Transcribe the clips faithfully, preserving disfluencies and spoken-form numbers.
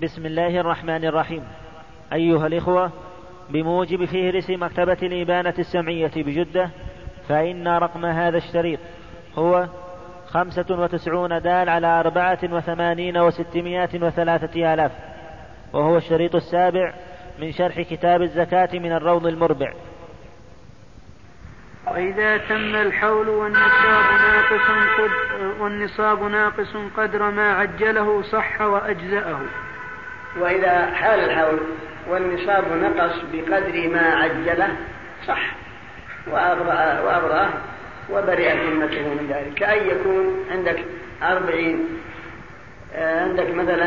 بسم الله الرحمن الرحيم. أيها الإخوة، بموجب فهرس مكتبة الإبانة السمعية بجدة، فإن رقم هذا الشريط هو خمسة وتسعون دال على أربعة وثمانين وستمائة وثلاثة آلاف، وهو الشريط السابع من شرح كتاب الزكاة من الروض المربع. وإذا تم الحول والنصاب ناقص قدر, والنصاب ناقص قدر ما عجله صح وأجزأه. وإذا حال الحول والنصاب نقص بقدر ما عجله صح وأبرأه وبرئ ذمته من ذلك، كأن يكون عندك أربعين عندك مثلا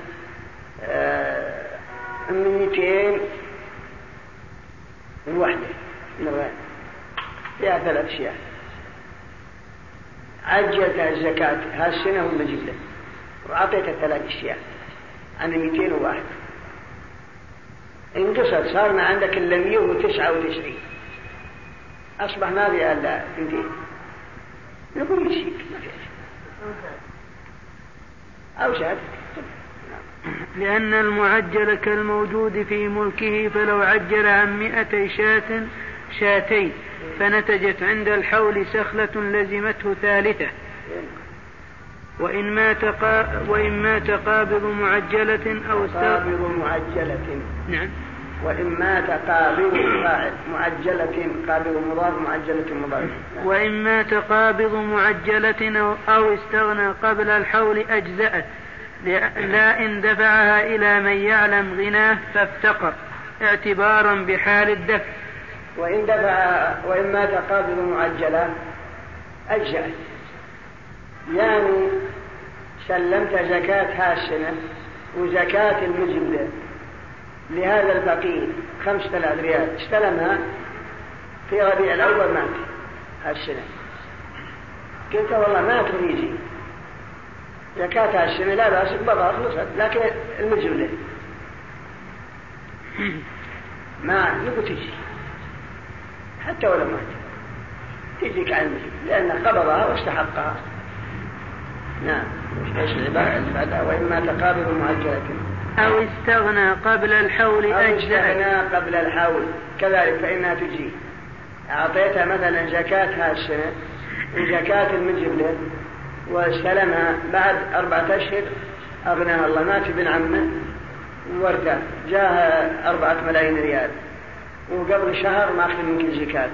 مئتين الوحدة فيها ثلاث أشياء، عجلت الزكاة هالسنة ولا جبلة وأعطيت ثلاث أشياء عن مئتين وواحد، انقصت صار ما عندك إلا مئة وتسعة وتسعين، أصبح ما في إلا اثنتين، نقول يشيك ما في أو شهد. لأن المعجل كالموجود في ملكه، فلو عجل عن مئتي شاة شاتين فنتجت عند الحول سخلة لزمته ثالثة، وإن ما تقا وإن ما تقابض معجلة أو تقابض معجلة نعم وإن ما تقابض معجلة قابض مضاف معجلة مضاف وإن ما تقابض معجلة أو استغنى قبل الحول أجزأت، لا إن دفعها إلى من يعلم غناه فافتقر اعتبارا بحال الدفع. وإن دفع وإن ما تقابض معجلة أجزأت، يعني سلمت زكاة هالسنة وزكاة المجبلة لهذا الفقير خمسة آلاف ريال، استلمها في ربيع الأول مات هالسنة، قلت والله ما تريجي زكاة هالسنة لا بأس بضع خلصت، لكن المجبلة ما نقول تجي حتى ولا مات تجيك عن المجبلة لأن قبضها واستحقها. نعم. ايش العبارة؟ وإما تقابض معجلة أو استغنى قبل الحول أجزأ. أو استغنى قبل الحول كذلك فإنها تجي. أعطيتها مثلا زكاة هالسنة وزكاة المجبلة واستلمها بعد أربعة أشهر أغناها الله، مات ابن عمه وورثه جاء أربعة ملايين ريال وقبل شهر ما أخذ منك الزكاة،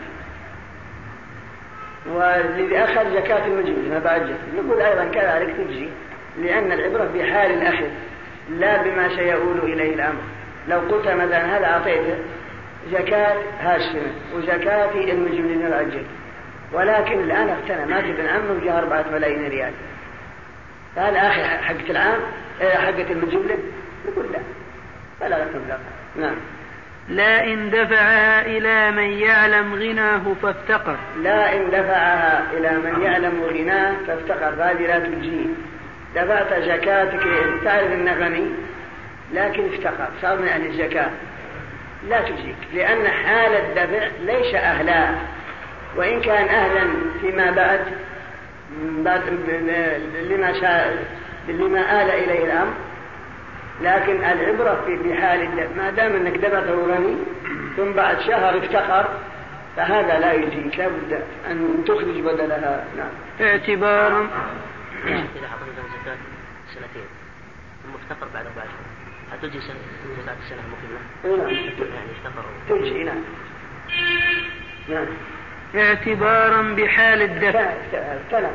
والذي أخذ زكاة المجبلة ما بعد نقول أيضا كذلك تجي، لأن العبرة بحال الأخذ لا بما سيؤول إليه الأمر. لو قلت مثلا هذا أعطيته زكاة هالسنة وزكاة المجبلين العجل، ولكن الآن اقتنى مات ابن عمه وجاء أربعة ملايين ريال، فهذا آخر حقة العام حقة المجبلة نقول لا فلا تنفق. نعم. لا إن دفعها إلى من يعلم غناه فافتقر. لا إن دفعها إلى من يعلم غناه فافتقر، فهذه لا تجي. دفعت زكاتك تعرف أنه غني لكن افتقر صار من أهل الزكاة لا تجيك، لأن حال الدفع ليس أهلا، وإن كان أهلا فيما بعد بعد لما شاء لما آل إليه الأمر، لكن العبرة في بحال الدفع ما دام أنك دفعته غني ثم بعد شهر افتقر فهذا لا يجيك، لابد أن تخرج بدلها. نعم. اعتبارا إذا حضرنا زكاة سنتين ثم افتقر بعد أربع شهور هتجي سنة زكاة السنة المقبلة؟ نعم. يعني افتقر تجي. نعم. نعم. اعتبارا بحال الدفع. نعم.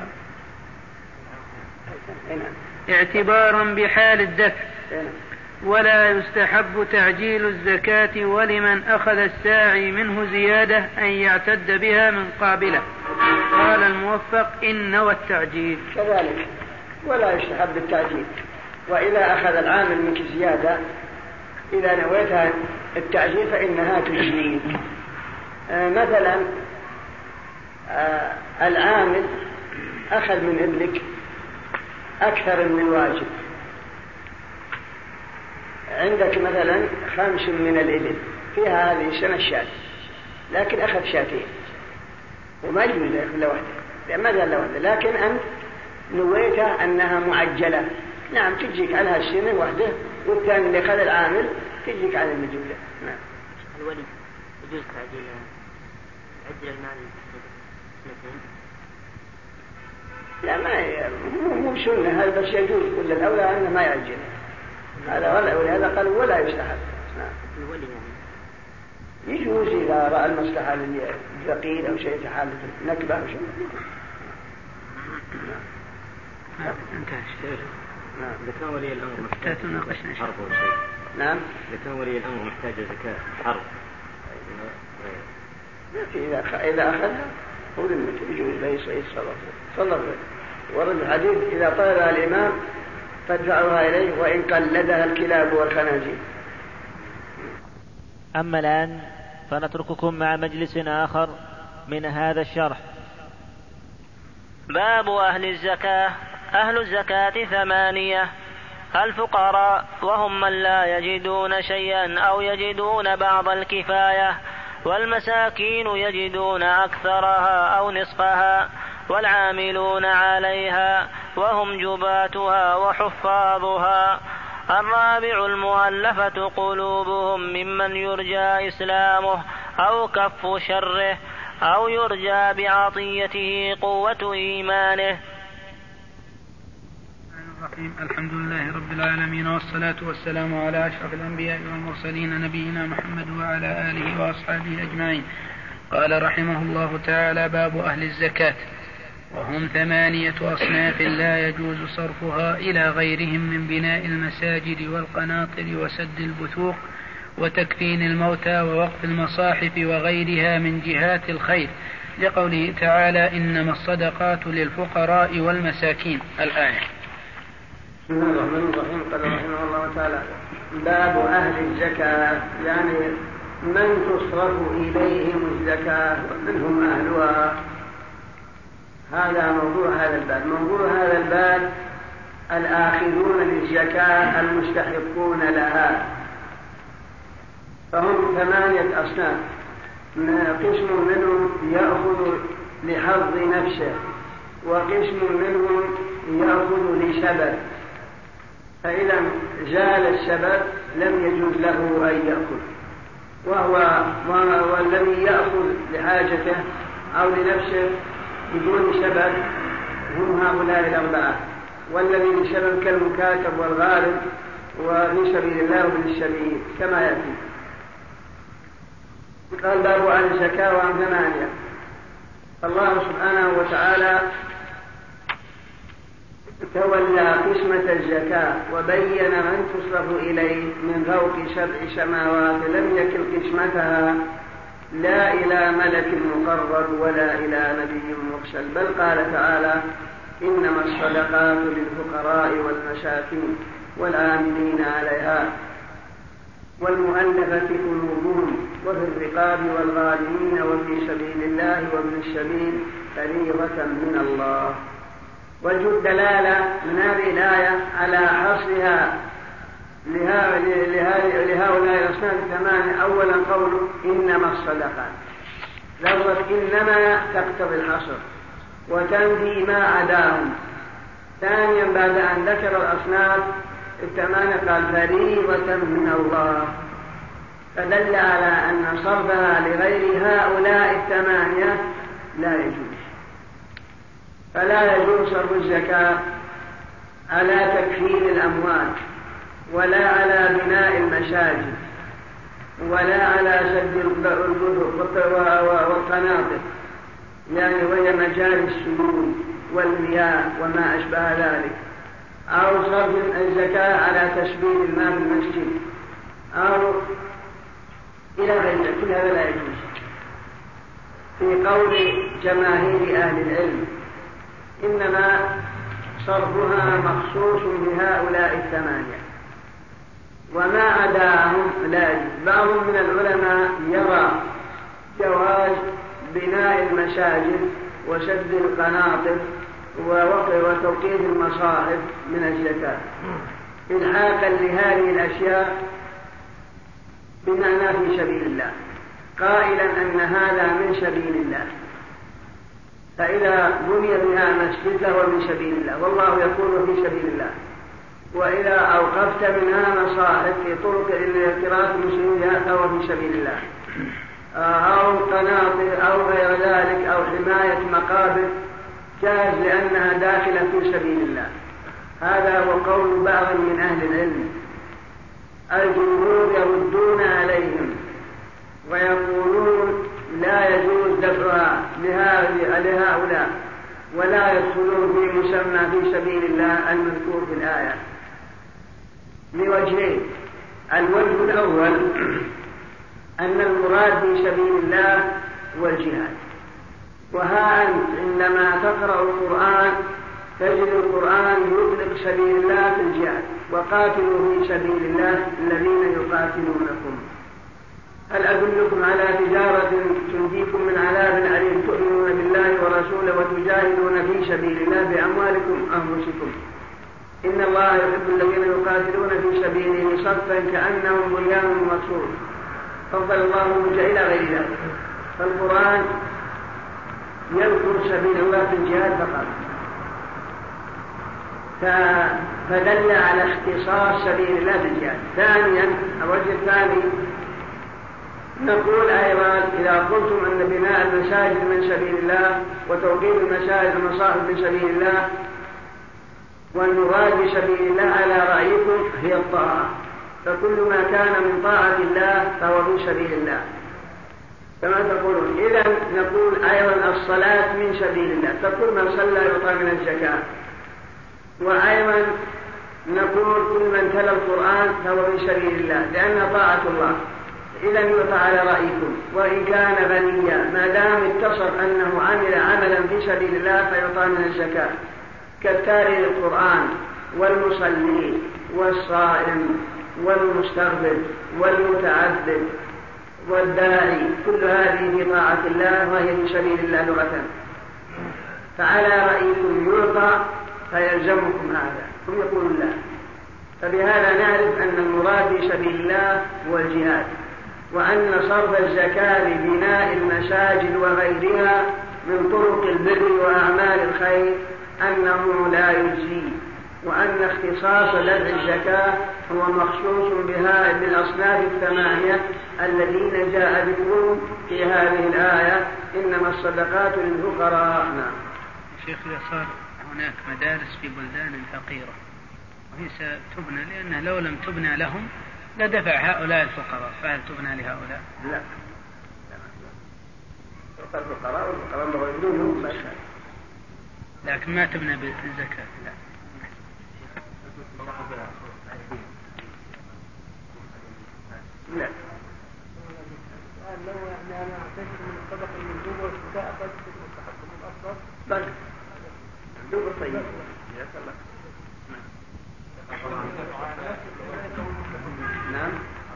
اعتبارا بحال الدفع. ولا يستحب تعجيل الزكاة، ولمن أخذ الساعي منه زيادة أن يعتد بها من قابلة. قال الموفق إن والتعجيل كذلك، ولا يستحب التعجيل. وإذا أخذ العامل منك زيادة إذا نويتها التعجيل فإنها تجنيك. آه مثلا آه العامل أخذ من ابنك أكثر من الواجب، عندك مثلا خمس من الإبل فيها هذه السنة الشاة، لكن أخذ شاتين وما يجوز إلا واحدة، ماذا إلا واحدة، لكن أنت نويت أنها معجلة نعم تجيك على هالشيء وحده، والثاني اللي خذ العامل تجيك على المجهولة. نعم. الولي يجوز تعديل عدل المال سنتين؟ لا ما مو سنة هذا، بس يجوز، ولا الأولى أنه ما يعجل هذا، ولا ولهذا قال ولا يستحب. نعم. الولي يعني يجوز إذا رأى المصلحة للفقير أو شيء في حالة نكبة أو شيء. نعم. انتهى الشيء. نعم. إذا كان ولي الأمر محتاج حرب أو شيء. نعم. إذا كان ولي الأمر محتاج زكاة حرب. إذا إذا أخذها هو للمت يجوز لا يصرف صلى ورد الحديث إذا طلبها الإمام فادفعوها إليه وإن قلدها الكلاب والخنازير. أما الآن فنترككم مع مجلس آخر من هذا الشرح. باب أهل الزكاة. أهل الزكاة ثمانية: الفقراء وهم من لا يجدون شيئا أو يجدون بعض الكفاية، والمساكين يجدون أكثرها أو نصفها، والعاملون عليها وهم جباتها وحفاظها. الرابع: المؤلفة قلوبهم ممن يرجى إسلامه أو كف شره أو يرجى بعطيته قوة إيمانه. الحمد لله رب العالمين، والصلاة والسلام على أشرف الأنبياء والمرسلين نبينا محمد وعلى آله وأصحابه أجمعين. قال رحمه الله تعالى: باب أهل الزكاة، وهم ثمانية أصناف لا يجوز صرفها إلى غيرهم من بناء المساجد والقناطر وسد البثوق وتكفين الموتى ووقف المصاحف وغيرها من جهات الخير، لقوله تعالى: إنما الصدقات للفقراء والمساكين، الآية. بسم الله الرحمن الرحيم. قال رحمه الله تعالى: باب أهل الزكاة، يعني من تصرف إليهم الزكاة ومن هم أهلها. هذا موضوع هذا الباب. موضوع هذا الباب الآخذون للزكاة المستحقون لها، فهم ثمانية أصناف. قسم منهم يأخذ لحظ نفسه، وقسم منهم يأخذ لسبب، فإذا زال السبب لم يجوز له أن يأخذ، وهو والذي يأخذ لحاجته أو لنفسه بدون سبب هم هؤلاء الأربعة، والذي لسبب كالمكاتب والغارب وفي سبيل الله وابن السبيل كما يأتي. قال: باب عن الزكاة وعن ثمانية. الله سبحانه وتعالى تولى قسمة الزكاة وبين من تصرف إليه من فوق سبع سماوات، لم يكن قسمتها لا إلى ملك مقرب ولا إلى نبي مرسل، بل قال تعالى: إنما الصدقات للفقراء والمساكين والعاملين عليها والمؤلفة قلوبهم وفي الرقاب والغارمين وفي سبيل الله وابن السبيل فريضة من الله. وجه الدلالة من هذه الآية على حصرها لهؤلاء الأصناف الثمانية. أولا قوله إنما الصدقات، لفظة إنما تقتضي الحصر وتنفي ما عداهم. ثانيا بعد أن ذكر الأصناف الثمانية قال فريضة من الله، فدل على أن صرفها لغير هؤلاء الثمانية لا يجوز. فلا يجوز صرف الزكاة على تكفير الأموال، ولا على بناء المساجد، ولا على سد البثوق والقناطر، يعني وهي مجاري السيول والمياه وما أشبه ذلك، أو صرف الزكاة على تسبيل الماء في المسجد أو إلى غير ذلك، كل هذا لا يجوز. في قول جماهير أهل العلم إنما صرفها مخصوص بهؤلاء الثمانية، وما عداهم لا يجوز. بعض من العلماء يرى جواز بناء المساجد وسد القناطر وتوقيف المصاحف من الزكاة إلحاقا لهذه الأشياء بمعنى في سبيل الله، قائلا أن هذا من سبيل الله، فإذا بني بها مسجد فهو من سبيل الله، والله يقول في سبيل الله. وإذا أوقفت منها مصاحف في طرق الاعتراف المسلمين أو في سبيل الله أو قناطر أو غير ذلك أو حماية مقابر جاز لأنها داخلة في سبيل الله. هذا هو قول بعض من أهل العلم. الجمهور يردون عليهم ويقولون لا يجوز دفعها لهؤلاء ولا يدخلون في مسمى في سبيل الله المذكور في الآية لوجهين. الوجه الأول أن المراد في سبيل الله والجهاد، وها أنت عندما تقرأ القرآن تجد القرآن يطلق سبيل الله في الجهاد، وقاتلوا في سبيل الله الذين يقاتلونكم. هل أدلكم على تجارة تنجيكم من عذاب أليم تؤمنون بالله ورسوله وتجاهدون في سبيل الله بأموالكم أنفسكم إن الله يحب الذين يقاتلون في سبيله صفا كأنهم بنيان مرصوص فضل الله منك إلى غير ذلك. فالقرآن يذكر سبيل الله في الجهاد فقط، فدل على اختصاص سبيل الله في الجهاد. ثانيا الوجه الثاني نقول أيضا إذا قلتم أن بناء المساجد من سبيل الله وتوقيف المساجد المصاحف من سبيل الله والمراد بسبيل الله على رأيكم هي الطاعة، فكل ما كان من طاعة الله فهو من سبيل الله كما تقولون. إذا نقول أيضا الصلاة من سبيل الله، فكل من صلى يعطى من الزكاة. وأيضا نقول كل من تلا القرآن فهو من سبيل الله لأنها طاعة الله، إذا يعطى على رأيكم. وإن كان غنيا ما دام اتصف أنه عمل عملا في سبيل الله فيعطى من الزكاة كالتاري للقرآن والمصلي والصائم والمستغفر والمتعبد والداعي، كل هذه في طاعة الله وهي في سبيل الله لغة. فعلى رأيكم يعطى فيلزمكم هذا، هم يقولون لا. فبهذا نعرف أن المراد في سبيل الله هو الجهاد، وأن صرف الزكاة لبناء المساجد وغيرها من طرق البر وأعمال الخير أنه لا يجزي، وأن اختصاص دفع الزكاة هو مخصوص بها بالأصناف الثمانية الذين جاء ذكرهم في هذه الآية إنما الصدقات للفقراء. نعم. شيخ إذا صار هناك مدارس في بلدان فقيرة وهي ستبنى، لأنها لو لم تبنى لهم لدفع هؤلاء الفقراء، فهل تبنى لهؤلاء؟ لا، الفقراء والفقراء مغيرون ما شاء، لكن ما تبنى بالزكاة. لا. لا. لو يعني أنا أعتقد من الطبق المندوب والزكاة بس المستحق من الأفضل. بس. مندوب طيب. يا سلام. نعم.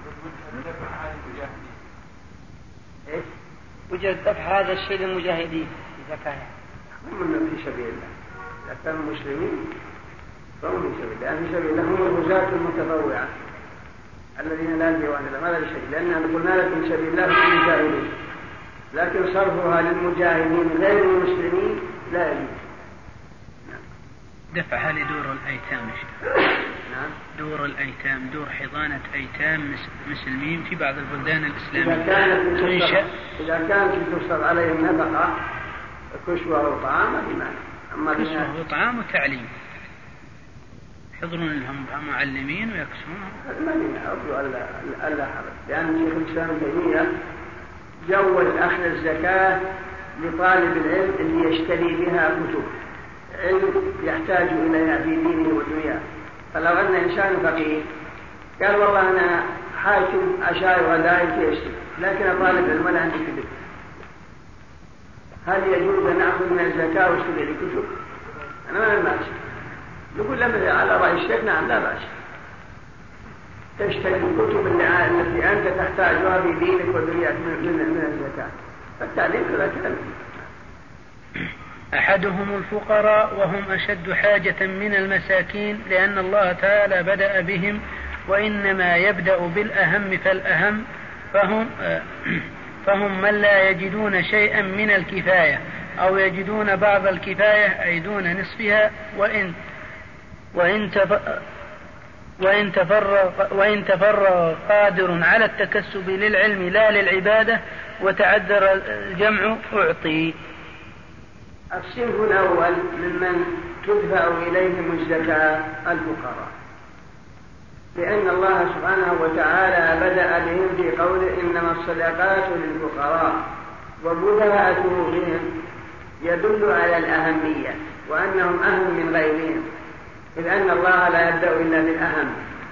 إيش؟ وجد دفع هذا الشيء للمجاهدين الزكاة. هم في سبيل الله. إذا كانوا مسلمين فهم في سبيل الله. في سبيل الله هم الغزاة المتطوعة الذين لا ديوان لهم، هذا الشيء، لأننا قلنا لك في سبيل الله في المجاهدين، لكن صرفها للمجاهدين غير المسلمين لا يجوز. دفعها لدور الأيتام. نعم. دور الأيتام، دور حضانة أيتام مسلمين في بعض البلدان الإسلامية. إذا كانت تصرف إذا كانت تصرف عليهم نفقة كسوة وطعام ما في مانع. أما كسوة وطعام وتعليم، يحضرون لهم معلمين ويكسونهم. ما في أرجو ألا ألا حرج، لأن شيخ الإسلام ابن تيمية جوز أخذ الزكاة لطالب العلم اللي يشتري بها كتب علم يحتاج إليها في دينه ودنياه. فلو أن إنسان فقير قال والله أنا حاكم أشاي غدائي في أشتري، لكن طالب علم ولا عندي كتب، هل يجوز أن أخذ من الزكاة واشتري لي كتب؟ أنا ما أماشي. نقول لما على رأي الشيخ نعم لا بأس، تشتري الكتب التي أنت تحتاجها في دينك ودنياك من الزكاة، فالتعليم كذا كلام. أحدهم الفقراء وهم أشد حاجة من المساكين، لأن الله تعالى بدأ بهم، وإنما يبدأ بالأهم فالأهم، فهم, فهم من لا يجدون شيئا من الكفاية أو يجدون بعض الكفاية أي دون نصفها، وإن, وإن, وإن تفرغ, وإن تفرغ قادر على التكسب للعلم لا للعبادة وتعذر الجمع أعطي. الصنف الأول ممن تدفع إليهم الزكاة الفقراء، لأن الله سبحانه وتعالى بدأ بهم في قوله إنما الصدقات للفقراء، وبدأته بهم يدل على الأهمية وأنهم أهم من غيرهم، إذ أن الله لا يبدأ إلا بالأهم.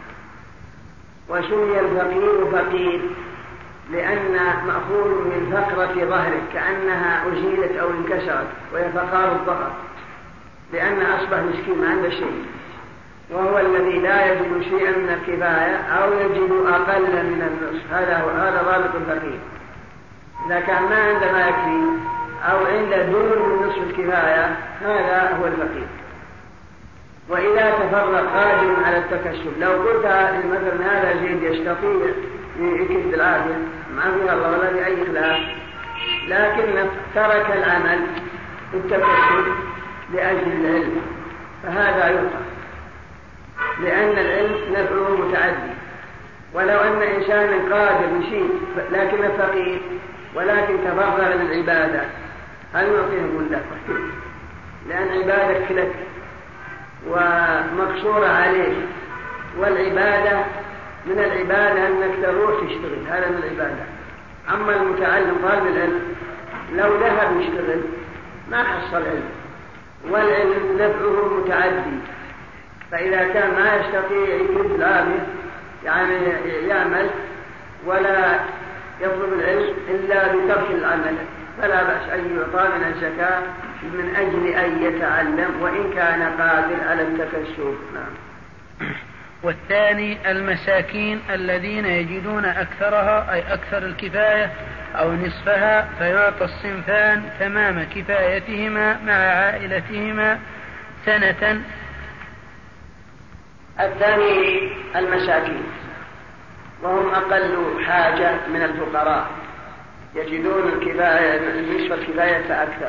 وسمي الفقير فقير لأن مأخوذ من فقرة ظهره كأنها أزيلت أو انكسرت، وهي فقار الظهر، لأن أصبح مسكين ما عنده شيء، وهو الذي لا يجد شيئا من الكفاية أو يجد أقل من النصف. هذا هو هذا ضابط الفقير. إذا كان ما عنده ما يكفي أو عنده دون من نصف الكفاية هذا هو الفقير. وإذا تفرق قادر على التكسب، لو قلت مثلا هذا زيد يستطيع يكد العافية ما فيها الله ولا في أي خلاف، لكن ترك العمل التكسب لأجل العلم، فهذا يقع، لأن العلم نفعه متعدي. ولو أن إنسانا قادر يشيء لكن فقير ولكن تفرغ للعبادة، هل نعطيه كله؟ لأن عبادك لك ومقصورة عليه، والعبادة من العبادة أنك تروح تشتغل، هذا من العبادة. أما المتعلم طالب العلم لو ذهب يشتغل ما حصل علم، والعلم نفعه متعدي، فإذا كان ما يستطيع يكد العافية يعني يعمل ولا يطلب العلم إلا بترك العمل، فلا بأس أن يعطى من الزكاة من أجل أن يتعلم وإن كان قادر على التكسب. نعم. والثاني المساكين الذين يجدون أكثرها أي أكثر الكفاية أو نصفها، فيعطى الصنفان تمام كفايتهما مع عائلتهما سنة. الثاني المساكين، وهم أقل حاجة من الفقراء، يجدون الكفاية نصف الكفاية فأكثر.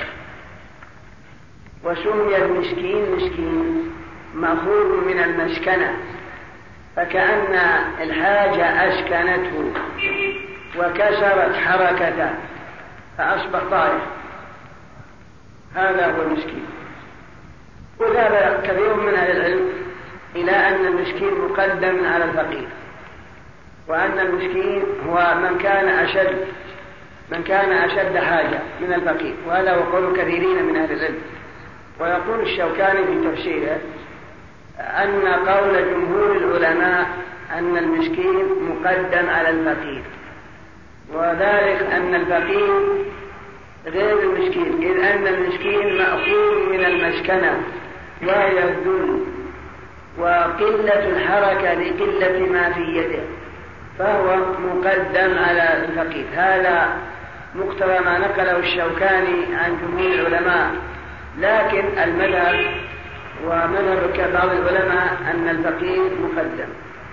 وسمي المسكين مسكين مأخوذ من المسكنة، فكأن الحاجة أسكنته وكسرت حركته فأصبح طائر، هذا هو المسكين. وذهب كثير من أهل العلم إلى أن المسكين مقدم على الفقير، وأن المسكين هو من كان أشد من كان أشد حاجة من الفقير، وهذا هو قول كثيرين من أهل العلم. ويقول الشوكاني في تفسيره أن قول جمهور العلماء أن المسكين مقدم على الفقير، وذلك أن الفقير غير المسكين، إذ أن المسكين مأخوذ من المسكنة وهي الذل وقلة الحركة لقلة ما في يده، فهو مقدم على الفقير. هذا مقتضى ما نقله الشوكاني عن جمهور العلماء، لكن المذهب ومذهب بعض العلماء أن الفقير مقدم،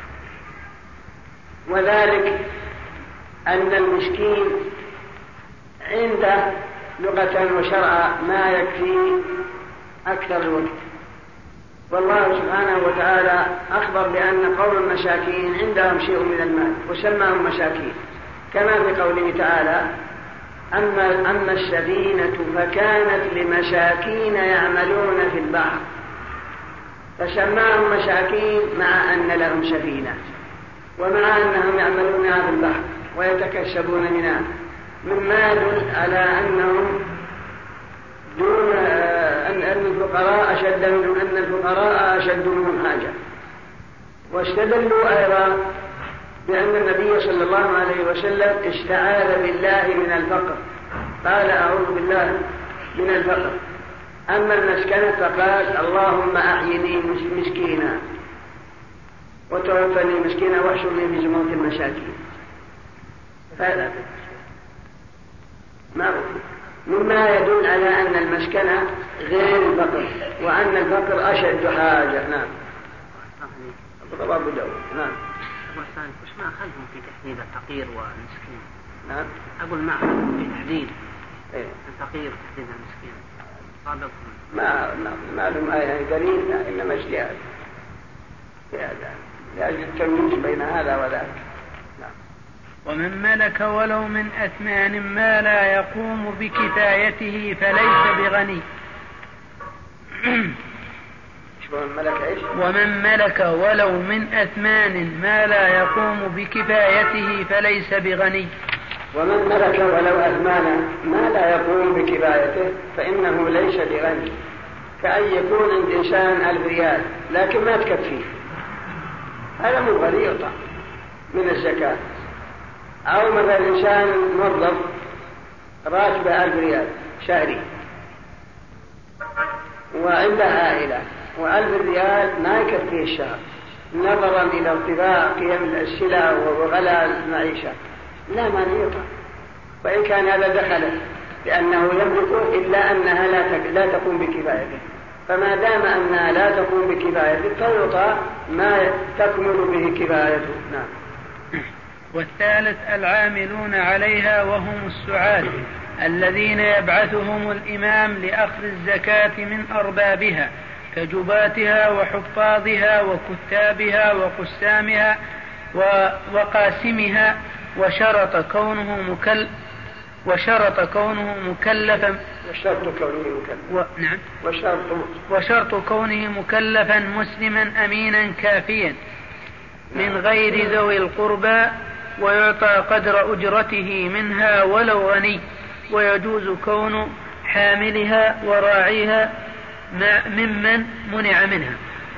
وذلك أن المسكين عنده لغة وشرعا ما يكفي أكثر الوقت. والله سبحانه وتعالى أخبر بأن قوم المساكين عندهم شيء من المال وسماهم مساكين، كما في قوله تعالى أما, أما السفينة فكانت لمساكين يعملون في البحر، فسماهم مساكين مع أن لهم سفينة ومع أنهم يعملون في البحر ويتكسبون منها، مما يدل على أنهم دون أن الفقراء أشد منهم أن الفقراء أشد منهم حاجة. واستدلوا أيضا بأن النبي صلى الله عليه وسلم استعاذ بالله من الفقر، قال أعوذ بالله من الفقر. أما المسكنة فقال اللهم أحيني مسكينا وتوفني مسكينا واحشرني في زمرة المساكين. هذا ما مما يدل على أن المسكنة غير الفقر، وأن الفقر أشد حاجة. نعم. طبعا بدو. نعم. وش ما أخذهم في تحديد الفقير والمسكين؟ نعم. أقول ما أخذهم في تحديد إيه؟ الفقير وتحديد المسكين. ما ما ما لهم آية قليل، إنما اجتهاد. لأجل التمييز بين هذا وذاك. ومن ملك ولو من أثمان ما لا يقوم بكفايته فليس بغني. ومن ملك ولو من أثمان ما لا يقوم بكفايته فليس بغني. ومن ملك ولو أثمان ما لا يقوم بكفايته فإنه ليس بغني، كأن يكون عند إنسان ألف ريال لكن ما تكفيه، هذا مو غني يعطى من الزكاة. أو مثلا إنسان موظف راتبه ألف ريال شهري وعنده عائلة وألف ريال ما يكفيه الشهر نظرا إلى ارتفاع قيم السلع وغلاء المعيشة، لا ما يعطى وإن كان هذا دخله لأنه يملكه إلا أنها لا تقوم بكفايته، فما دام أنها لا تقوم بكفايته فيعطى ما تكمل به كفايته. نعم. والثالث العاملون عليها وهم السعاة الذين يبعثهم الإمام لأخذ الزكاة من أربابها كجباتها وحفاظها وكتابها وقسامها وقاسمها، وشرط كونه مكل وشرط كونه مكلفا وشرط كونه مكلفا و... نعم وشرط وشرط كونه مكلفا مسلما أمينا كافيا من غير ذوي القربى، ويعطى قدر أجرته منها ولو غني، ويجوز كون حاملها وراعيها ممن منع منها.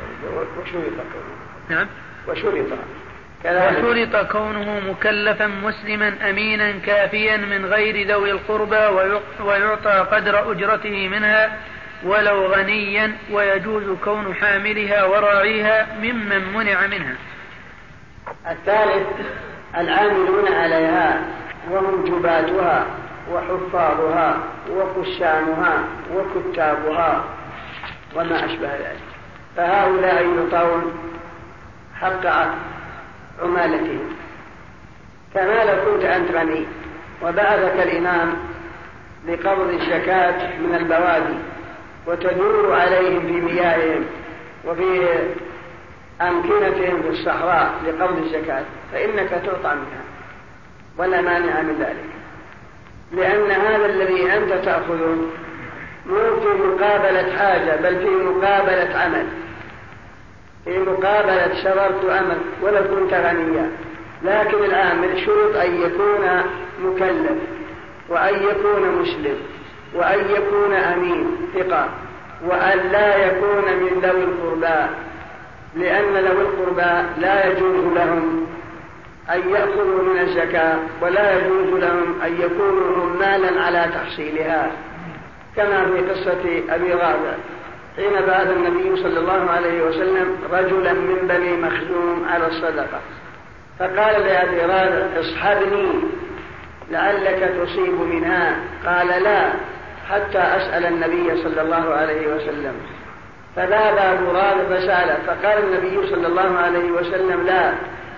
نعم. وشرط وشرط كونه مكلفا مسلما أمينا كافيا من غير ذوي القربى، ويعطى قدر أجرته منها ولو غنيا، ويجوز كون حاملها وراعيها ممن منع منها. الثالث العاملون عليها وهم جباتها وحفاظها وقسامها وكتابها وما أشبه ذلك، فهؤلاء يعطون حق عمالتهم. كما لو كنت أنت غني وبعثك الإمام لقبض الزكاة من البوادي وتدور عليهم في مياههم وفي أمكنتهم في الصحراء لقبض الزكاة، فإنك تعطى منها ولا مانع من ذلك، لأن هذا الذي أنت تأخذه مو في مقابلة حاجة بل في مقابلة عمل، في مقابلة شررت أمل ولو كنت غنيا. لكن العامل شرط أن يكون مكلف وأن يكون مسلم وأن يكون أمين ثقة وأن لا يكون من ذوي القربى، لأن ذوي القربى لا يجوز لهم أن يأخذوا من الزكاة ولا يجوز لهم أن يكونوا عمالا على تحصيلها، كما في قصة أبي غابة حين بعث النبي صلى الله عليه وسلم رجلا من بني مخزوم على الصدقة، فقال لأبي غابة اصحبني لعلك تصيب منها، قال لا حتى أسأل النبي صلى الله عليه وسلم. فذهب أبو غابة فسأله، فقال النبي صلى الله عليه وسلم لا،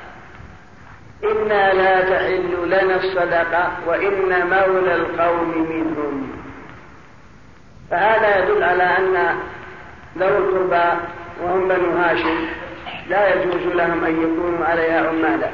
إنا لا تحل لنا الصدقة وإن مولى القوم منهم. فهذا يدل على أن ذوي القربى وهم بنو هاشم لا يجوز لهم أن يكونوا عليها عمالا.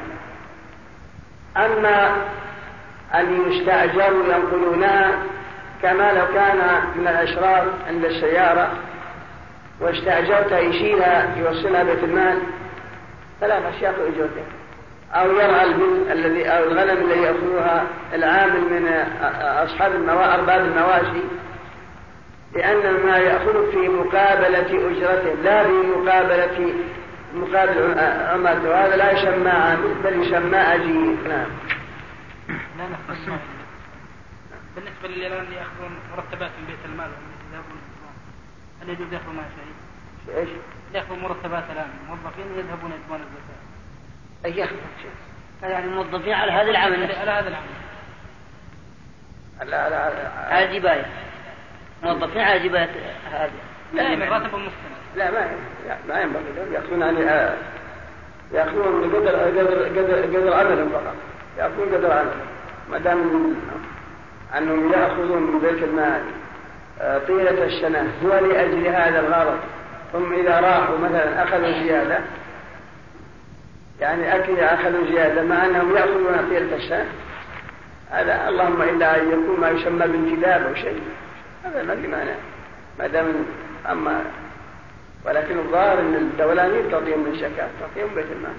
أما أن يستأجروا ينقلونها كما لو كان من الأشراف عند السيارة واستأجرت يشيلها يوصلها بيت المال فلا بأس يأخذ أجرته، أو يرعى البل الذي أو الغنم الذي يأخذها العامل من أصحاب الموا... أرباب المواشي، لأن ما يأخذ في مقابلة أجرته لا في مقابلة مقابل عمالته، وهذا لا يسمى عامل بل يسمى أجير. نعم. لا نفهم. بالنسبة للإيران اللي يأخذون مرتبات من بيت المال يذهبون، هل يجوز يأخذوا ما شيء؟ إيش؟ يأخذوا مرتبات الآن موظفين يذهبون يجمعون الزكاة. أي يأخذ شيء؟ يعني موظفين على هذا العمل. على هذا العمل. لا لا على جباية. موظفين على جباية هذه. لا من راتب المسلم. لا ما ما ينبغي يأخذون يعني يأخذون قدر قدر قدر قدر عملهم فقط، يأخذون قدر عملهم، ما دام أنهم يأخذون من بيت المال طيلة السنة هو لأجل هذا الغرض، ثم إذا راحوا مثلا أخذوا زيادة يعني أكل أخذوا زيادة مع أنهم يأخذون طيلة السنة، هذا اللهم إلا أن يكون ما يسمى بانتداب أو شيء، هذا ما في معنى ما دام. أما ولكن الظاهر أن الدولانيين تعطيهم من الزكاة، تعطيهم بيت المال.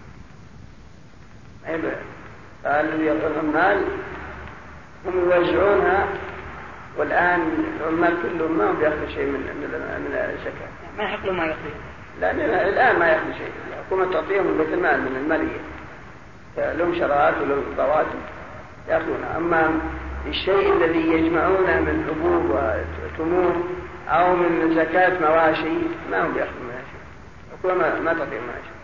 الذي يعطون المال هم يوزعونها، والآن العمال كلهم ما هم بيأخذوا شيء من من الزكاة. ما يحقوا ما يأخذوا. لا الآن ما يأخذوا شيء، الحكومة تعطيهم من بيت المال من المالية، لهم شراءات ولهم رواتب يأخذونها. أما الشيء الذي يجمعونه من حبوب وتمور أو من زكاة مواشي ما هم بيأخذوا منها شيء، الحكومة ما تعطيهم منها شيء.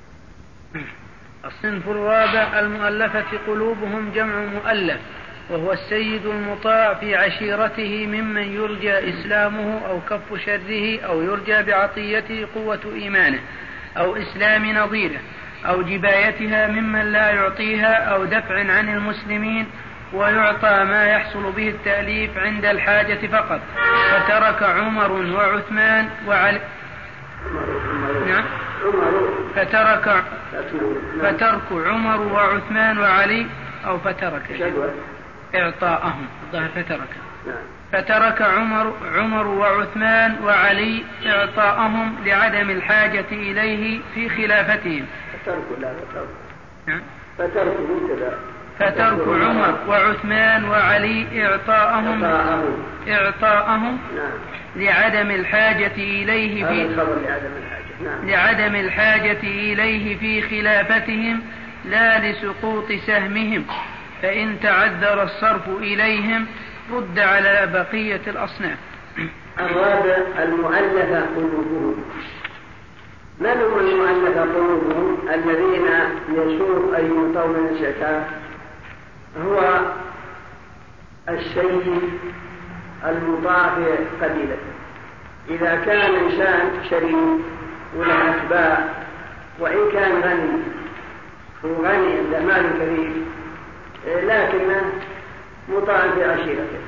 الصنف الرابع المؤلفة قلوبهم جمع مؤلف، وهو السيد المطاع في عشيرته ممن يرجى إسلامه أو كف شره أو يرجى بعطيته قوة إيمانه أو إسلام نظيره أو جبايتها ممن لا يعطيها أو دفع عن المسلمين، ويعطى ما يحصل به التأليف عند الحاجة فقط. فترك عمر وعثمان وعلي نعم فترك فترك عمر وعثمان وعلي أو فترك إعطاءهم الظاهر فترك فترك عمر عمر وعثمان وعلي إعطاءهم لعدم الحاجة إليه في خلافتهم. فترك عمر وعثمان وعلي إعطاءهم إعطاءهم لعدم الحاجة إليه في لعدم الحاجة إليه في خلافتهم لا لسقوط سهمهم، فإن تعذر الصرف إليهم رد على بقية الأصناف. الرابع المؤلفة قلوبهم. من هم المؤلفة قلوبهم؟ الذين يسوق أن يعطوا من الزكاة هو السيد المطاع في قبيلته. إذا كان إنسان شريف وله أتباع وإن كان غني وغني عنده مال كثير لكنه مطاع في عشيرته،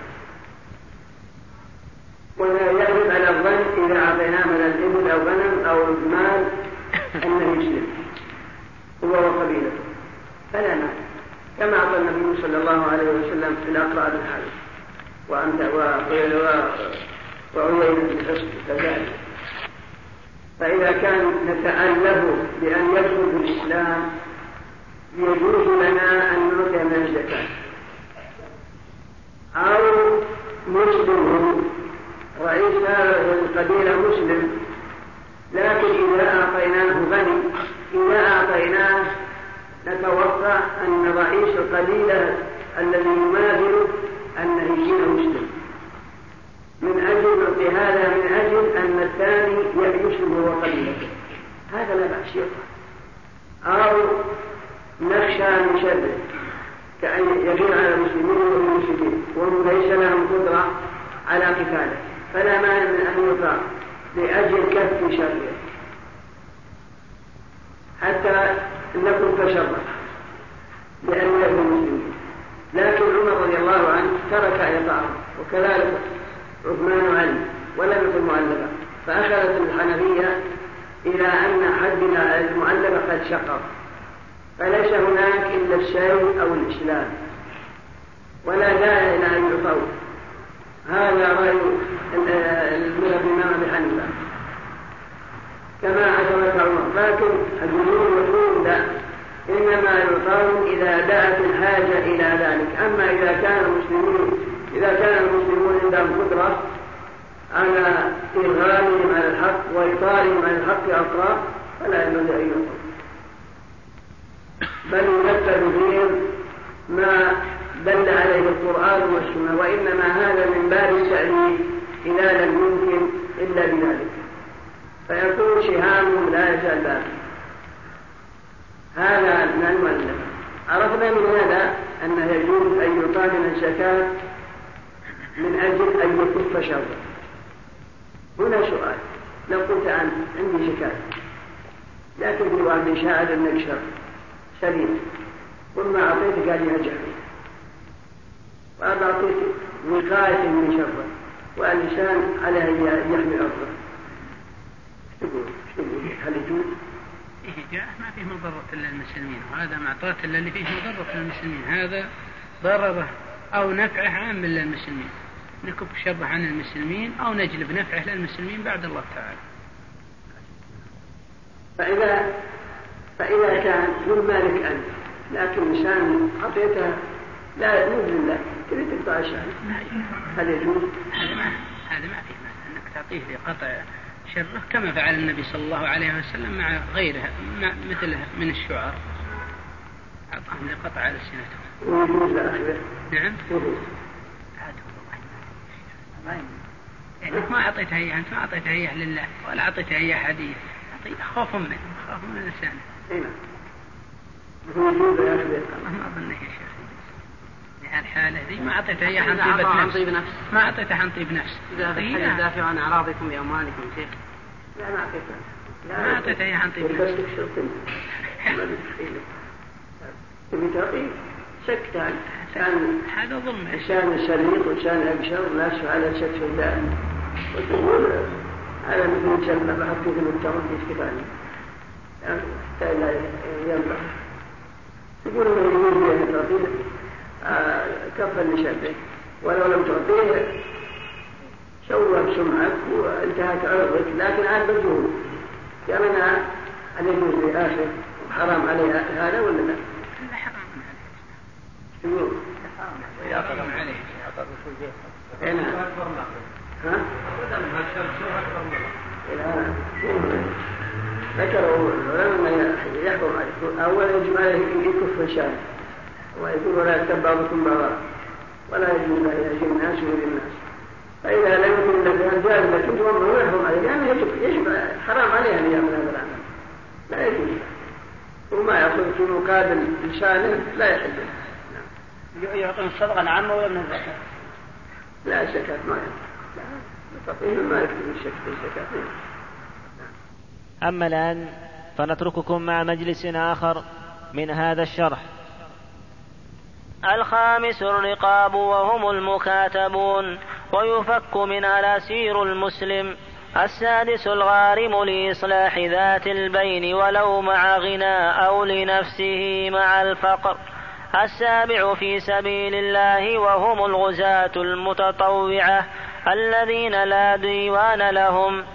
ويجب على الظن إذا أعطيناه من الإبل أو غنم أو المال أنه يسلم هو وقبيلته فلا مال، كما أعطى النبي صلى الله عليه وسلم في الأقرع بن حارث وأنت وقيل وعيينة بن حصن كذلك. فإذا كان نتألف بأن يدخل في الإسلام يجوز لنا أن نعطي من الزكاة، أو مسلم رئيس القبيلة مسلم لكن إذا أعطيناه غني، إذا أعطيناه نتوقع أن رئيس القبيلة الذي يماثل أنه يكون مسلم، من أجل نعطي هذا من أجل أن الثاني يسلم هو قبيلته، هذا لا بأس يقع. أو نخشى من شره كأن يغير على المسلمين والمسلمين وهم ليس لهم قدرة على قتاله، فلا مانع من أن يطاع لأجل كف شره حتى نكون تشرف لأن يكون المسلمين. لكن عمر رضي الله عنه ترك إعطاءه، وكذلك عثمان وعلي ولم يكن مؤلفا، فأخذت الحنفية إلى أن حد المؤلفة قد شقق، فليس هناك إلا الشيء أو الإسلام ولا داعي إلى أن يعطوا. هذا رأي المذهب الإمام أبي حنيفة كما اعتمد عمر، لكن الجمهور يقول لا، إنما يعطون إذا دعت الحاجة إلى ذلك. أما إذا كان المسلمين إذا كان المسلمون عندهم قدرة على إرغامهم على الحق وإطارهم على الحق أطراف فلا ينبغي أن يعطوا، بل ينفذ فيهم ما دل عليه القرآن والسنة، وإنما هذا من باب التأليف إذا لم يمكن إلا بذلك، فيكون شهامهم لا يزال باقي. هذا من المؤلف. عرفنا من هذا أنه يجوز أن يعطى من الزكاة من أجل أن يكف شره. هنا سؤال، لو قلت أنا عندي زكاة لكن في واحد شاهد أنك شر سليم، قل ما أعطيتك قال لي أجعل، وأنا أعطيت وقاية من شره والإنسان عليه يحمي أرضه، تقول هل يجوز؟ فيه جاء ما فيه مضرة للمسلمين، وهذا معطاة اللي فيه مضرة للمسلمين، هذا ضرره أو نفعه عام للمسلمين، نكف شره عن المسلمين أو نجلب نفعه للمسلمين بعد الله تعالى. فإذا فإذا كان من مالك أنت لكن شان عطيته لا يجوز لله تريد تقطع شان، هل يجوز؟ هذا ما هذا ما فيه مانع أنك تعطيه لقطع شره كما فعل النبي صلى الله عليه وسلم مع غيره مثله من الشعر، أعطاهم لقطع ألسنتهم. ويجوز لأخذه؟ نعم يجوز. يعني ما أعطيتها إياه أنت، ما أعطيتها إياه لله ولا أعطيتها إياه هدية، خوفا منه، خوفا من لسانه. هنا يجوز لأخذه؟ والله ما أظنه يا شيخ الحالة ذي ما أعطيتها إياه عن طيب نفس، ما أعطيتها عن طيب نفس. إذا هذا الحديث دافع عن أعراضكم بأموالكم شيخ. لا ما أعطيتها، ما أعطيتها إياه عن طيب نفس. تبي تعطيه سكتان كان هذا ظلم. شان شريط وشان أبشر ناس على شك الدائم وتقول على مثل جنة بحث في المترد يسكتاني حتى لا ينبع تقول انه يقول فيها تعطيه كفا لشبه، ولو لم تعطيه شوه سمعك وانتهت عرضك، لكن عاد مجهول كمنا أن يجوز لآخر حرام عليه هذا ولا لا؟ لا حرام عليه. يقول حرام عليه. هنا ها؟ ذكروا العلماء يحكم عليه أولا يجب عليه يكف شان ويقول ولا يكتب بعضكم بعضا ولا يجب لا يجب الناس ويجب الناس، فإذا لم يكن الذي جاز لكن تومه يحكم عليه لأنه يعني يجب حرام عليه أن يعمل هذا العمل، لا يجوز وما يأخذ في مقابل لسانه لا يحل. نعم. يعطون الصدقة عامة ولا من الزكاة؟ لا زكاة ما يعطون ما يكتب الشك في الزكاة. أما الآن فنترككم مع مجلس آخر من هذا الشرح. الخامس الرقاب وهم المكاتبون ويفك منها الأسير المسلم. السادس الغارم لإصلاح ذات البين ولو مع غنى أو لنفسه مع الفقر. السابع في سبيل الله وهم الغزاة المتطوعة الذين لا ديوان لهم.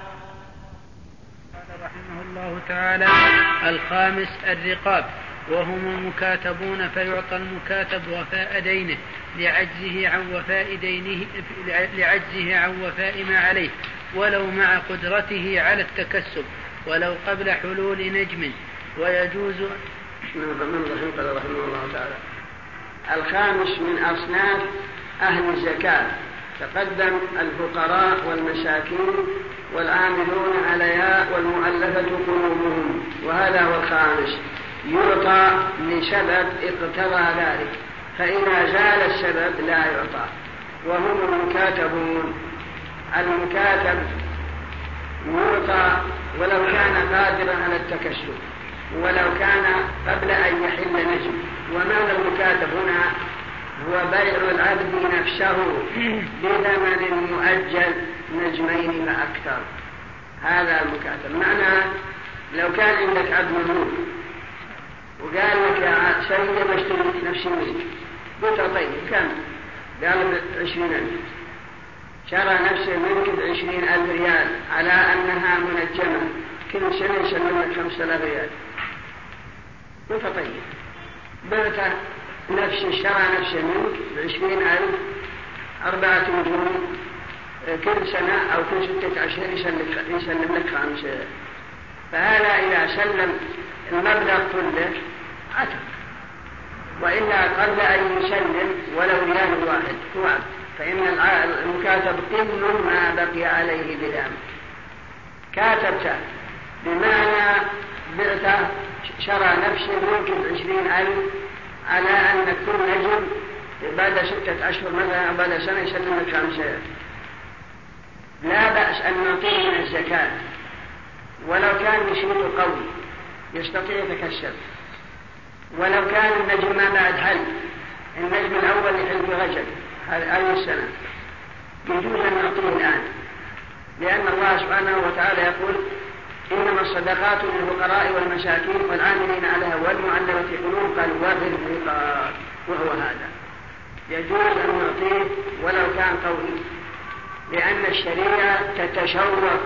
رحمه الله تعالى. الخامس الرقاب وهم المكاتبون، فيعطى المكاتب وفاء دينه لعجزه عن وفاء دينه لعجزه عن وفاء ما عليه ولو مع قدرته على التكسب ولو قبل حلول نجم. ويجوز من رحمه الله تعالى. الخامس من أصناف أهل الزكاة تقدم الفقراء والمساكين والعاملون عليها والمؤلفة قلوبهم، وهذا هو الخامس. يعطى لسبب اقتضى ذلك، فإذا زال السبب لا يعطى. وهم المكاتبون. المكاتب يعطى ولو كان قادرا على التكسب ولو كان قبل أن يحل نجم. ومعنى المكاتب هنا هو بيع العبد نفسه بثمن مؤجل نجمين فأكثر، هذا المكاتب. معنى لو كان عندك عبد مملوك وقال لك يا سيدي بشتري نفسي منك، قلت طيب كم؟ قال عشرين ألف. شرى نفسه منك بعشرين ألف ريال على أنها منجمة، كل سنة يسلم لك خمسة آلاف ريال. قلت طيب بعت نفسه شرى نفسه منك بعشرين ألف أربعة مليون، كل سنة أو كل ستة أشهر يسلم لك خمسة. فهذا إذا سلم المبلغ كله عتق، وإلا قبل أن يسلم ولو ريال واحد هو عتق، فإن المكاتب كل ما بقي عليه بدم. كاتبته بمعنى بعته شرى نفسه منك بعشرين ألف على أن كل نجم بعد ستة أشهر مثلا أو بعد سنة يسلم لك خمسة. لا بأس أن نعطيه من الزكاة ولو كان نشيطه قوي يستطيع يتكسب، ولو كان النجم ما بعد حل، النجم الأول يحل في رجب هذه السنة، يجوز أن نعطيه الآن، لأن الله سبحانه وتعالى يقول إنما الصدقات للفقراء والمساكين والعاملين عليها والمعلمة قلوب قال وفي الرقاب، وهو هذا يجوز أن نعطيه ولو كان قوي، لأن الشريعة تتشوق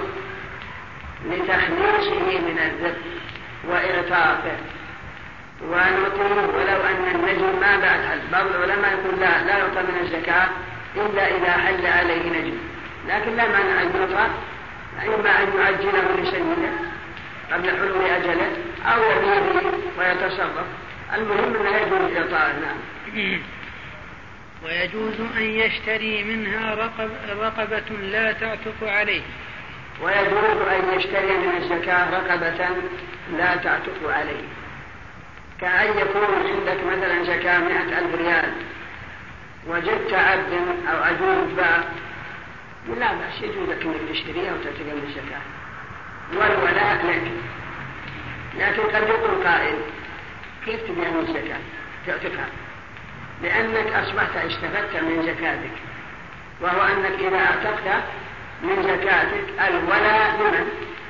لتخليصه من الذب وإعطائه، ونعطيه ولو أن النجم ما بعد حل. بعض العلماء يقول لا لا يعطى من الزكاة إلا إذا حل عليه نجم، لكن لا معنى أن يعطى، إما أن يعجله لسيده قبل حلول أجله أو يبيه ويتصرف، المهم أنه يجوز إعطاءه. نعم. ويجوز أن يشتري منها رقب رقبة لا تعتق عليه. ويجوز أن يشتري من الزكاة رقبة لا تعتق عليه، كأن يكون عندك مثلا زكاة مئة ألف ريال، وجدت عبد أو عجوز باع، لا بأس يجوز لك أنك تشتريها وتعتق من الزكاة والولاء لك. لكن قد يقول قائل كيف تبيع من الزكاة تعتقها؟ لأنك أصبحت استفدت من زكاتك، وهو أنك إذا اعتقت من زكاتك الولاء لمن؟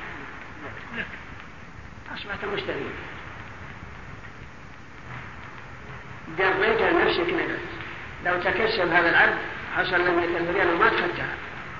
أصبحت مستفيد، قضيت لنفسك نفس. لو تكسب هذا العبد حصل له مئة ألف ريال وما تخدها،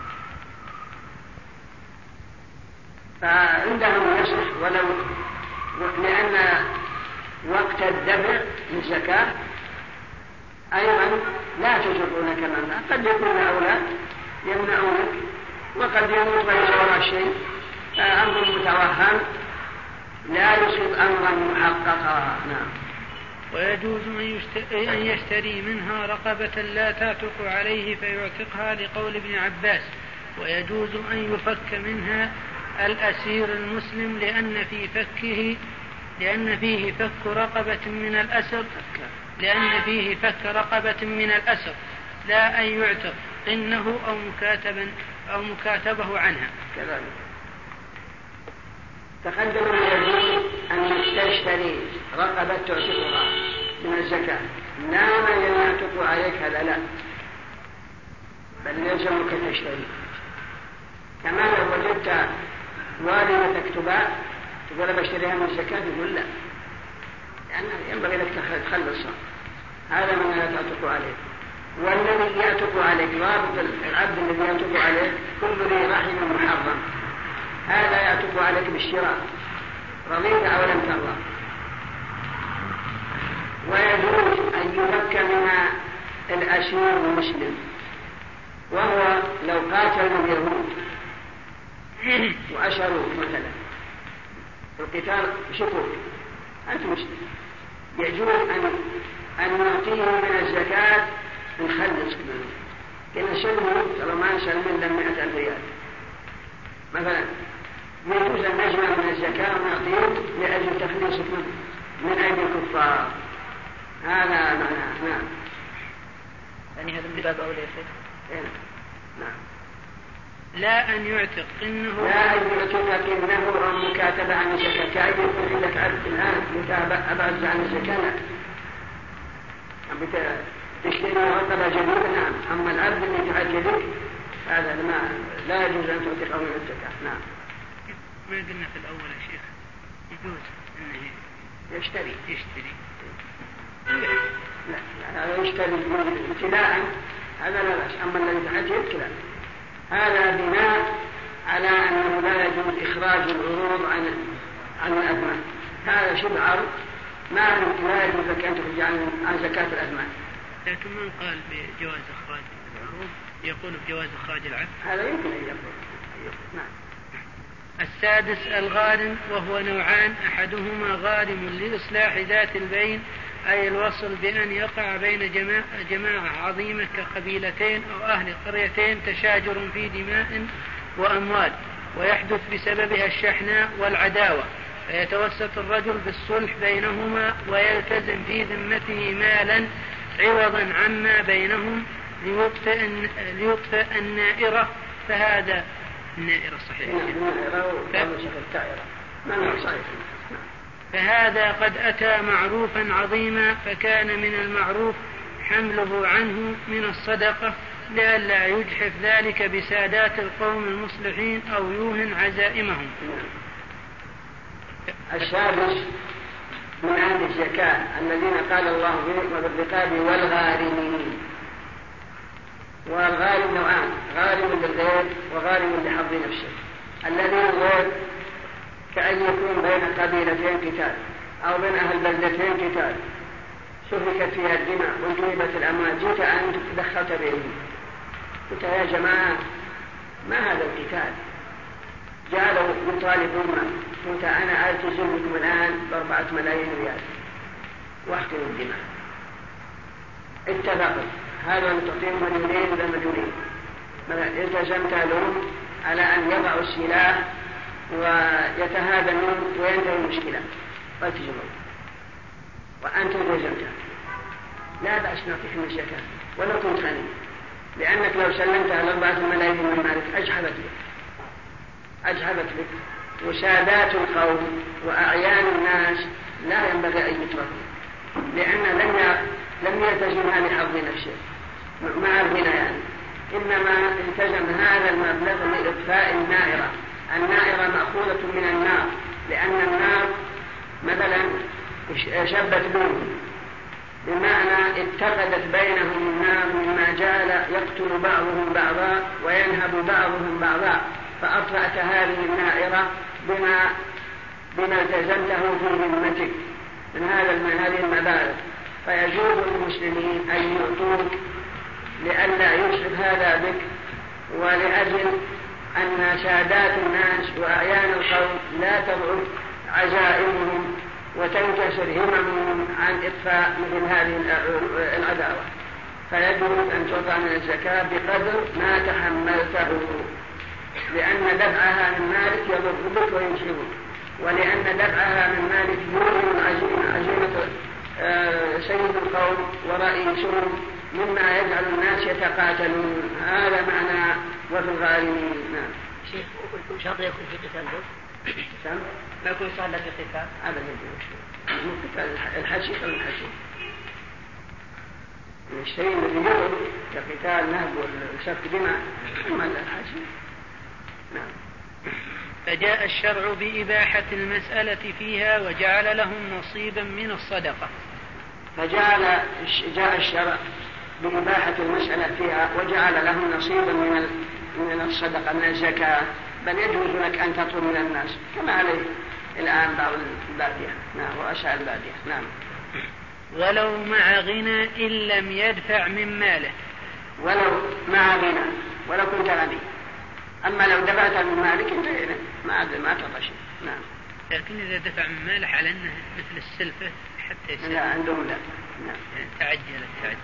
فعندهم يصح ولو، لأن وقت الدفع للزكاة أيضا لا تجرونك منها، قد يكون أولاد يمنعونك، وقد يموت ويصور الشيء، أمر متوهم لا يصيب أمرا محققا. نعم. ويجوز أن يشتري منها رقبة لا تعتق عليه فيعتقها لقول ابن عباس. ويجوز أن يفك منها الأسير المسلم لأن في فكه لأن فيه فك رقبة من الأسر لأن فيه فك رقبة من الأسر لا أن يعتق إنه أو مكاتبا أو مكاتبه عنها. كذلك تقدم يجوز أن تشتري رقبة تعتقها من الزكاة، لا من يعتق عليك هذا لا، بل يلزمك تشتري. كما لو وجدت والدتك تباع تقول بشتريها من الزكاة، تقول لا، لأن ينبغي لك تخلصها، هذا من لا تعتق عليك. والذي يعتق عليك رابط العبد الذي يعتق عليك كل ذي رحم محرم، هذا يعتق عليك بالشراء رضيت أو لم ترضى. ويجوز أن يفك منها الأسير المسلم، وهو لو قاتلوا اليهود وأشروا مثلا القتال شكوك أنت مسلم، يجوز أن أن نعطيه من الزكاة نخلص منه، كنا سلمه ترى ما سلم إلا مئة ألف ريال مثلا، يجوز أن نجمع من الزكاة ونعطيه لأجل تخليصك من أيدي الكفار. هذا معناه. نعم. يعني هذا من باب أولى يا شيخ. نعم. لا أن يعتق إنه لا أن يعتقك إنه أو مكاتبة عن الزكاة، كأي يكون عندك عبد الآن متابع أبعد عن الزكاة تشتري رقبة جديدة. نعم. أما العبد اللي تعجلك هذا ما لا يجوز أن تعتقه من الزكاة. نعم. ما قلنا في الأول يا شيخ يجوز أنه يشتري يشتري لا لا يشتري ابتلاء، هذا لا بأس. أما الذي تعجل كلا، هذا بناء على أنه لا يجوز إخراج العروض عن عن الأثمان، هذا شبه عرض ما لا يجوز لك أن تخرج عن عن زكاة الأثمان. لكن من قال بجواز إخراج العروض يقول بجواز إخراج العبد، هذا يمكن أن يقول. نعم. السادس الغارم، وهو نوعان، أحدهما غارم لإصلاح ذات البين أي الوصل بأن يقع بين جماعة, جماعة عظيمة كقبيلتين أو أهل قريتين تشاجر في دماء وأموال، ويحدث بسببها الشحناء والعداوة، فيتوسط الرجل بالصلح بينهما ويلتزم في ذمته مالا عوضا عما بينهم ليطفئ, ليطفئ النائرة، فهذا النائرة صحيح فهذا قد أتى معروفا عظيما، فكان من المعروف حمله عنه من الصدقة لئلا يجحف ذلك بسادات القوم المصلحين أو يوهن عزائمهم. الشابش من أهل الزكاة الذين قال الله وبالرقاب والغارمين. والغارم نوعان: غارم للغير وغارم لحظ نفسه. الذي الغير كأن يكون بين قبيلتين قتال أو بين أهل بلدتين قتال، سفكت فيها الدماء وجلبت الأموال، جئت أنت تدخلت بهم، قلت يا جماعة ما هذا القتال؟ جعلوا يطالبون، قلت أنا ألتزمكم الآن بأربعة ملايين ريال واحقن الدماء. اتفقوا هذا تعطيهم مليونين ولا مليونين، التزمت لهم على أن يضعوا السلاح ويتهادنون وينتهي المشكلة والتزموا، وأنت التزمت لا بأس نعطيك من الزكاة ولو كنت غني، لأنك لو سلمت على أربعة ملايين من مالك أجحبت لك أجحبت لك وسادات القوم وأعيان الناس لا ينبغي أن يتركوا، لأن لم لم يلتزمها لحظ نفسه مع الغنى يعني، إنما التزم هذا المبلغ لإطفاء النائرة. النائرة مأخوذة من النار، لأن النار مثلا شبت بهم، بمعنى اتخذت بينهم النار مما جعل يقتل بعضهم بعضا وينهب بعضهم بعضا، فأطفأت هذه النائرة بما بما التزمته في ذمتك من هذا من هذه المبالغ. فيجوز للمسلمين أن يعطوك لئلا يشرف هذا بك، ولأجل أن سادات الناس وأعيان القوم لا تضعف عزائمهم وتنكسر هممهم عن إطفاء مثل هذه العداوة. فيجب أن تعطى من الزكاة بقدر ما تحملته، لأن دفعها من مالك يضر بك وينشبك، ولأن دفعها من مالك يورم عزيمة, عزيمة آه سيد القوم ورئيسهم مما يجعل الناس يتقاتلون. هذا معنى وفي الغارمين. نعم. شيخ شرط يكون في قتال سم ما يكون صار لك قتال أبدا، مو قتال الحشيش أو الحشيش. الشيء الذي يجب كقتال نهب والسفك دماء ثم الحشيش. نعم. فجاء الشرع بإباحة المسألة فيها وجعل لهم نصيبا من الصدقة. فجعل جاء الشرع بإباحة المسألة فيها وجعل لهم نصيبا من من الصدقة من الزكاة، بل يجوز لك أن تطلب من الناس كما عليه الآن بعض البادية. نعم، وأسعى البادية. نعم. ولو مع غنى إن لم يدفع من ماله. ولو مع غنى ولو كنت غني، أما لو دفعت من مالك ما ما تعطى شيء. نعم. لكن إذا دفع من ماله على أنه مثل السلفة حتى يسلم. لا عندهم لا. نعم. تعجل تعجل.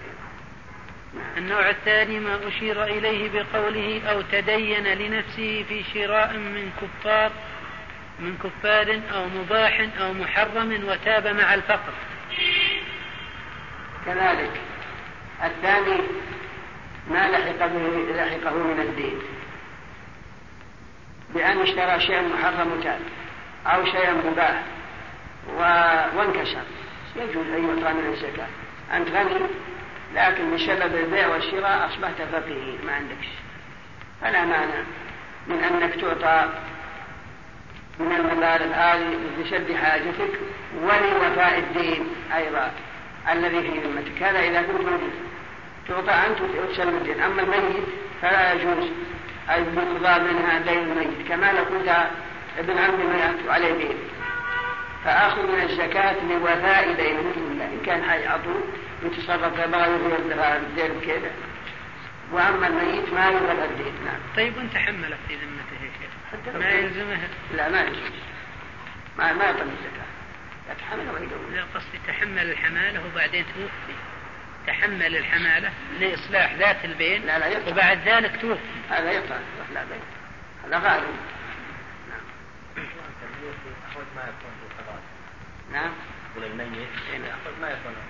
النوع الثاني ما أشير إليه بقوله أو تدين لنفسه في شراء من كفار من كفار أو مباح أو محرم وتاب مع الفقر. كذلك الثاني ما لحق به لحقه من الدين بأن اشترى شيئا محرم وتاب أو شيئا مباح وانكسر، يجوز أن يعطى من الزكاة. أنت غني لكن بسبب البيع والشراء أصبحت فقير ما عندكش، فلا مانع من أنك تعطى من المبالغ هذه لسد حاجتك ولوفاء الدين أيضا الذي في ذمتك. هذا إذا كنت موجود تعطى أنت وتسلم الدين. أما الميت فلا يجوز أن يقضى منها دين الميت، كما لو كنت ابن عمي ميت عليه دين فآخذ من الزكاة لوفاء دينه. إن كان حيعطوه يتصرف بغير الدين كذا، وأما الميت ما يبغى الدين. نعم. طيب وانت حملت في ذمته يا شيخ ما يلزمها؟ لا ما يلزم، ما ما يطلب الزكاة، يتحمل ويدور. لا قصدي تحمل الحمالة وبعدين توفي، تحمل الحمالة لإصلاح ذات البين. لا لا يطلع. وبعد ذلك توفي. هذا يطلع لا بين هذا غالب. نعم. نعم. وللميت يأخذ ما يكون.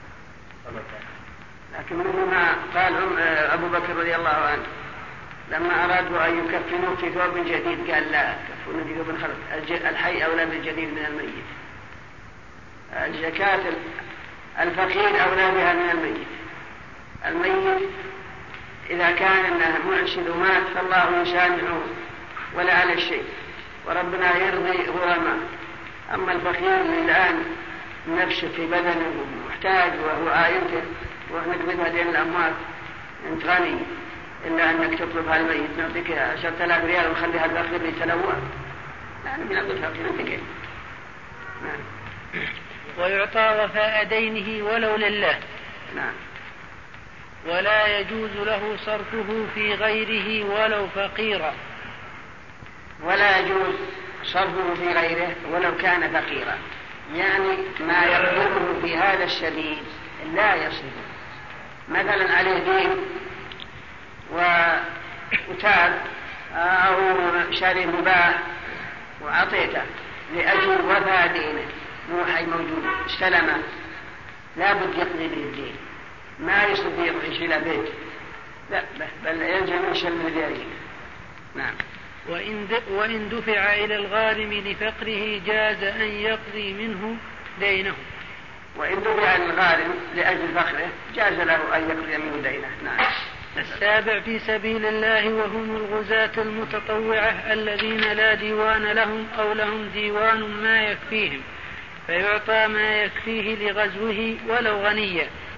لكن مثل ما قال أبو بكر رضي الله عنه لما أرادوا أن يكفنوا في ثوب جديد قال لا كفنوا في ثوب خلق، الحي أولى بالجديد من الميت. الزكاة الفقير أولى بها من الميت. الميت إذا كان أنه معسر ومات فالله يسامحه ولا على الشيء، وربنا يرضي غرماء. أما الفقير اللي الآن نفسه في بدنه محتاج وهو آيته ونقبضها دين الأموات، أنت غني إلا أنك تطلب هالميت نعطيك عشرة آلاف ريال وخليها الفقير يتلوى، يعني من أقول الفقير نعطيك. نعم. ويعطى وفاء دينه ولو لله. نعم. ولا يجوز له صرفه في غيره ولو فقيرا. ولا يجوز صرفه في غيره ولو كان فقيرا، يعني ما يقدره في هذا السبيل لا يصرفه. مثلا عليه دين وتاب أو شاري مباح وعطيته لأجل وفاء دينه، مو حي موجود استلمه، لا بد يقضي به الدين، ما يستطيع يعيش إلى بيت، لا بل يلزم يسلم الدين. نعم. وإن دفع إلى الغارم لفقره جاز أن يقضي منه دينه. وإن دفع إلى الغارم لأجل فقره جاز له أن يقضي منه دينه. نعم. السابع في سبيل الله وهم الغزاة المتطوعة الذين لا ديوان لهم أو لهم ديوان ما يكفيهم، فيعطى ما يكفيه لغزوه ولو غنيا،